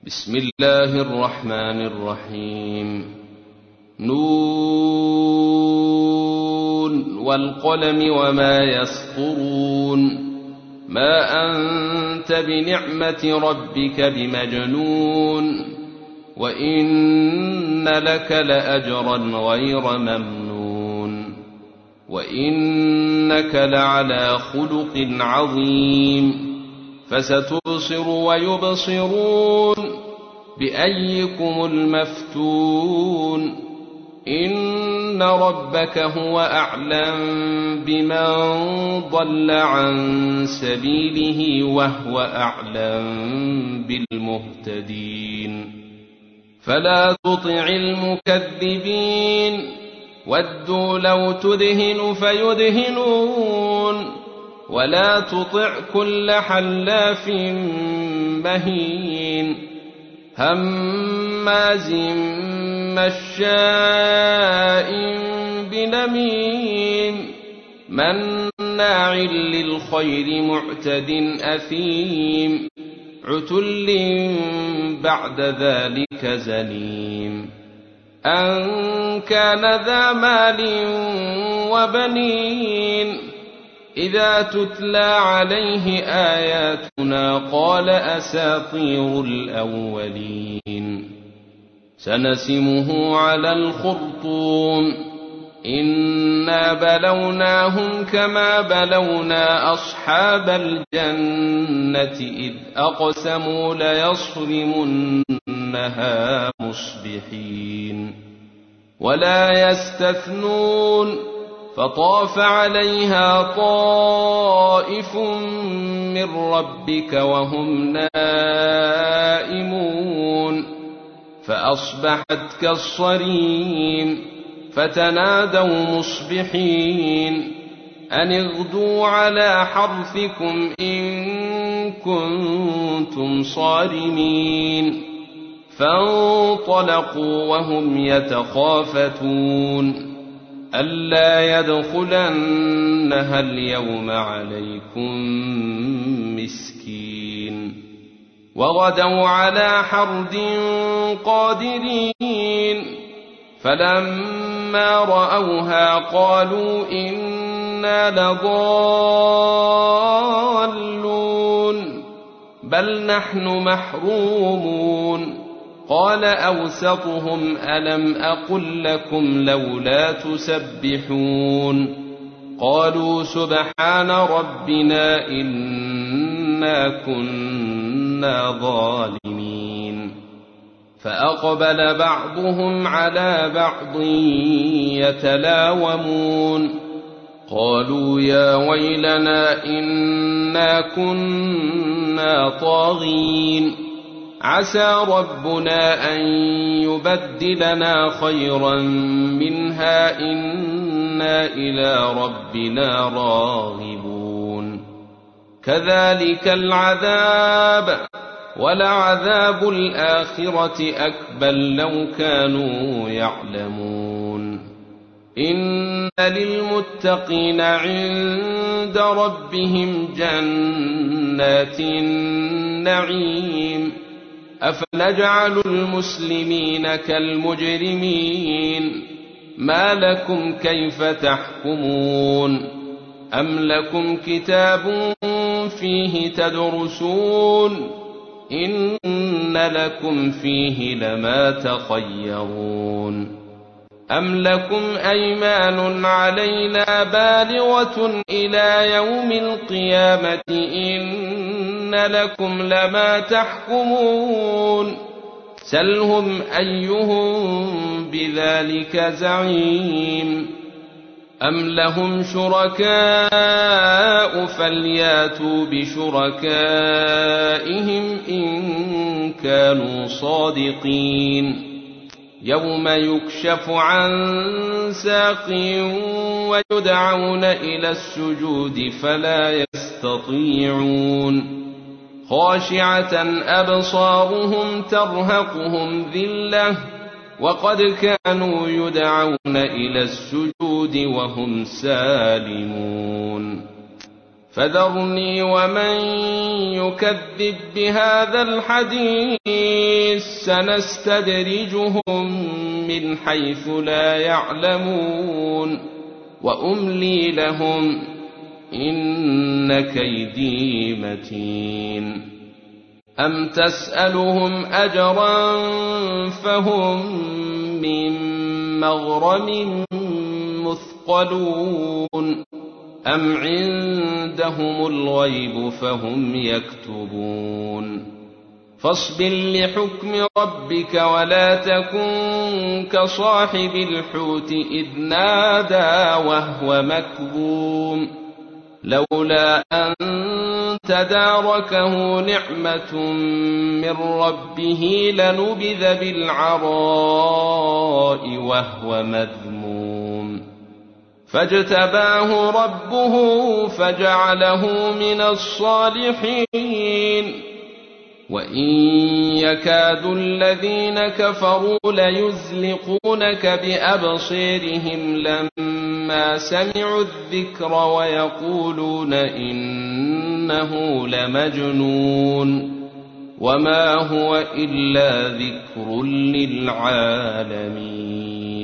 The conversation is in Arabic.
بسم الله الرحمن الرحيم. نون والقلم وما يسطرون. ما أنت بنعمة ربك بمجنون وإن لك لأجرا غير ممنون وإنك لعلى خلق عظيم. فستبصر ويبصرون بأيكم المفتون. إن ربك هو أعلم بمن ضل عن سبيله وهو أعلم بالمهتدين. فلا تطع المكذبين ودوا لو تدهن فيدهنون ولا تطع كل حلاف مهين هماز مشاء بنميم مناع للخير معتد أثيم عتل بعد ذلك زنيم. أن كان ذا مال وبنين إذا تتلى عليه آياتنا قال أساطير الأولين. سنسمه على الخرطوم. إنا بلوناهم كما بلونا أصحاب الجنة إذ أقسموا ليصرمنها مصبحين ولا يستثنون. فطاف عليها طائف من ربك وهم نائمون فأصبحت كالصريم. فتنادوا مصبحين أن اغدوا على حرثكم إن كنتم صارمين. فانطلقوا وهم يتخافتون ألا يدخلنها اليوم عليكم مسكين. وغدوا على حرد قادرين فلما رأوها قالوا إنا لضالون بل نحن محرومون. قال أوسطهم ألم أقل لكم لولا تسبحون. قالوا سبحان ربنا إنا كنا ظالمين. فأقبل بعضهم على بعض يتلاومون قالوا يا ويلنا إنا كنا طاغين عسى ربنا أن يبدلنا خيرا منها إنا إلى ربنا راغبون. كذلك العذاب ولعذاب الآخرة أكبر لو كانوا يعلمون. إن للمتقين عند ربهم جنات النعيم. أفنجعل المسلمين كالمجرمين ما لكم كيف تحكمون. أم لكم كتاب فيه تدرسون إن لكم فيه لما تخيرون. أم لكم أيمان علينا بالغة إلى يوم القيامة إن لكم لما تحكمون. سلهم أيهم بذلك زعيم. أم لهم شركاء فلياتوا بشركائهم إن كانوا صادقين. يوم يكشف عن ساق ويدعون إلى السجود فلا يستطيعون. خاشعة أبصارهم ترهقهم ذلة وقد كانوا يدعون إلى السجود وهم سالمون. فذرني ومن يكذب بهذا الحديث سنستدرجهم من حيث لا يعلمون وأملي لهم إن كيدي متين أم تسألهم أجرا فهم من مغرم مثقلون أم عندهم الغيب فهم يكتبون فاصبر لحكم ربك ولا تكن كصاحب الحوت إذ نادى وهو مكظوم لولا أن تداركه نعمة من ربه لنبذ بالعراء وهو مذموم فاجتباه ربه فجعله من الصالحين وإن يكاد الذين كفروا ليزلقونك بأبصيرهم لما سمعوا الذكر ويقولون إنه لمجنون وما هو إلا ذكر للعالمين